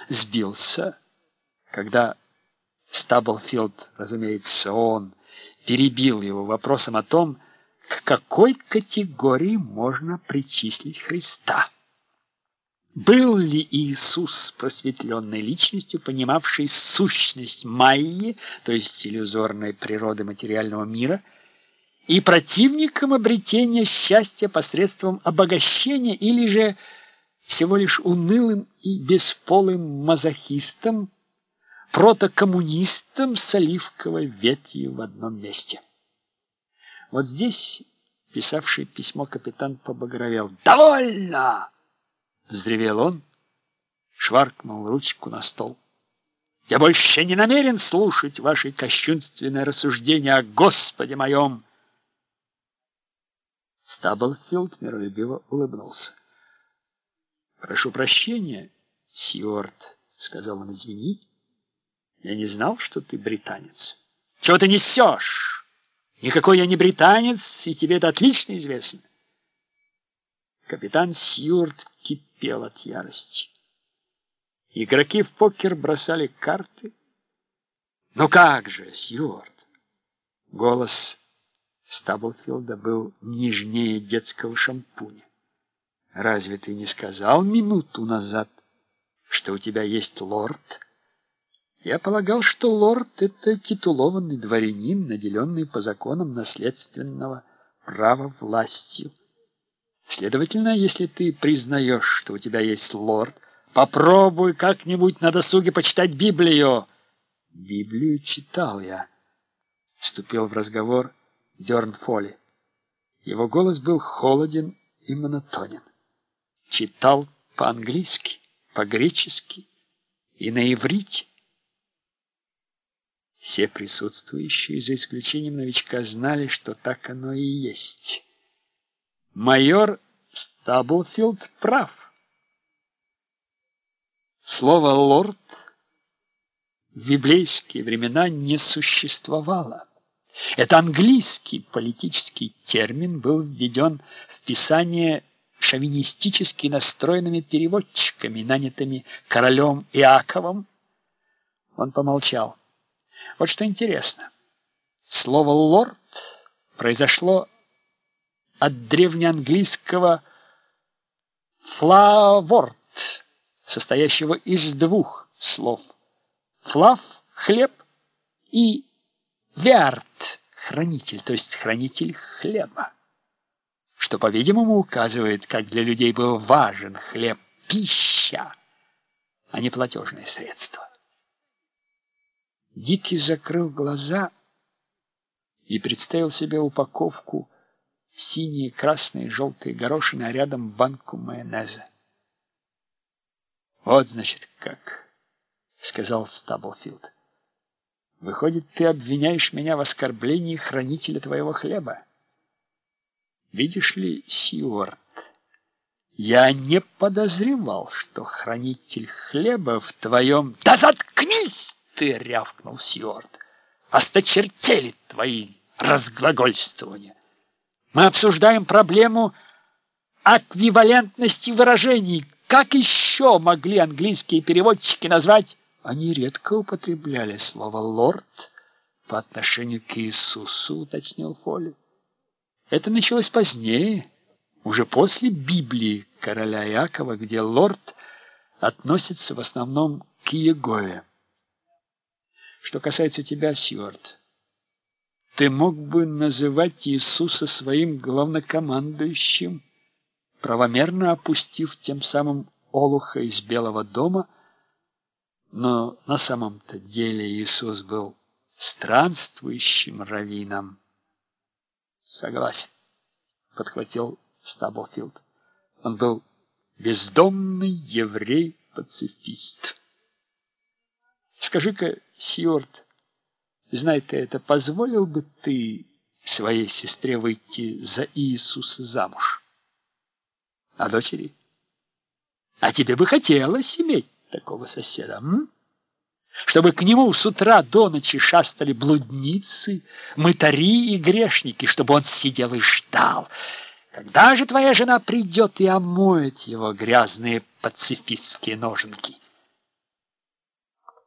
сбился, когда Стаблфилд, разумеется, он перебил его вопросом о том, к какой категории можно причислить Христа. Был ли Иисус просветленной личностью, понимавшей сущность майи, то есть иллюзорной природы материального мира, и противником обретения счастья посредством обогащения, или же всего лишь унылым и бесполым мазохистом, протокоммунистом с оливковой ветвью в одном месте? Вот здесь писавший письмо капитан побагровел. «Довольно!» — взревел он, шваркнул ручку на стол. «Я больше не намерен слушать ваши кощунственные рассуждения о Господе моем!» Стаблфилд миролюбиво улыбнулся. «Прошу прощения, Сьюарт», — сказал он, — «извини. Я не знал, что ты британец». «Чего ты несешь? Никакой я не британец, и тебе это отлично известно». Капитан Сьюарт кипел от ярости. Игроки в покер бросали карты. «Ну как же, Сьюарт?» Голос Стаблфилда был нежнее детского шампуня. «Разве ты не сказал минуту назад, что у тебя есть лорд?» «Я полагал, что лорд — это титулованный дворянин, наделенный по законам наследственного права властью. Следовательно, если ты признаешь, что у тебя есть лорд, попробуй как-нибудь на досуге почитать Библию». «Библию читал я», — вступил в разговор Дёрнфолли. Его голос был холоден и монотонен. «Читал по-английски, по-гречески и на иврите». Все присутствующие, за исключением новичка, знали, что так оно и есть. Майор Стаблфилд прав. Слово «лорд» в библейские времена не существовало. Это английский политический термин был введен в Писание шовинистически настроенными переводчиками, нанятыми королем Иаковом. Он помолчал. Вот что интересно. Слово «лорд» произошло от древнеанглийского «флаворд», состоящего из двух слов. «Флав» — хлеб, и «верт» — хранитель, то есть хранитель хлеба, что, по-видимому, указывает, как для людей был важен хлеб, пища, а не платежное средство. Дикий закрыл глаза и представил себе упаковку в синие, красные, желтые горошины, а рядом банку майонеза. «Вот, значит, как», — сказал Стаблфилд. «Выходит, ты обвиняешь меня в оскорблении хранителя твоего хлеба? Видишь ли, Сьюарт, я не подозревал, что хранитель хлеба в твоем...» «Да заткнись ты!» — рявкнул Сьюарт. «Осточертели твои разглагольствования. Мы обсуждаем проблему эквивалентности выражений. Как еще могли английские переводчики назвать...» «Они редко употребляли слово «лорд» по отношению к Иисусу», — уточнил Фолли. «Это началось позднее, уже после Библии короля Иакова, где лорд относится в основном к Иегове. Что касается тебя, Сьюарт, ты мог бы называть Иисуса своим главнокомандующим, правомерно опустив тем самым олуха из Белого дома, но на самом-то деле Иисус был странствующим раввином». «Согласен», — подхватил Стаблфилд. «Он был бездомный еврей-пацифист». «Скажи-ка, Сьюарт, знай ты это, позволил бы ты своей сестре выйти за Иисуса замуж? А дочери? А тебе бы хотелось иметь такого соседа, чтобы к нему с утра до ночи шастали блудницы, мытари и грешники, чтобы он сидел и ждал, когда же твоя жена придет и омоет его грязные пацифистские ноженки?»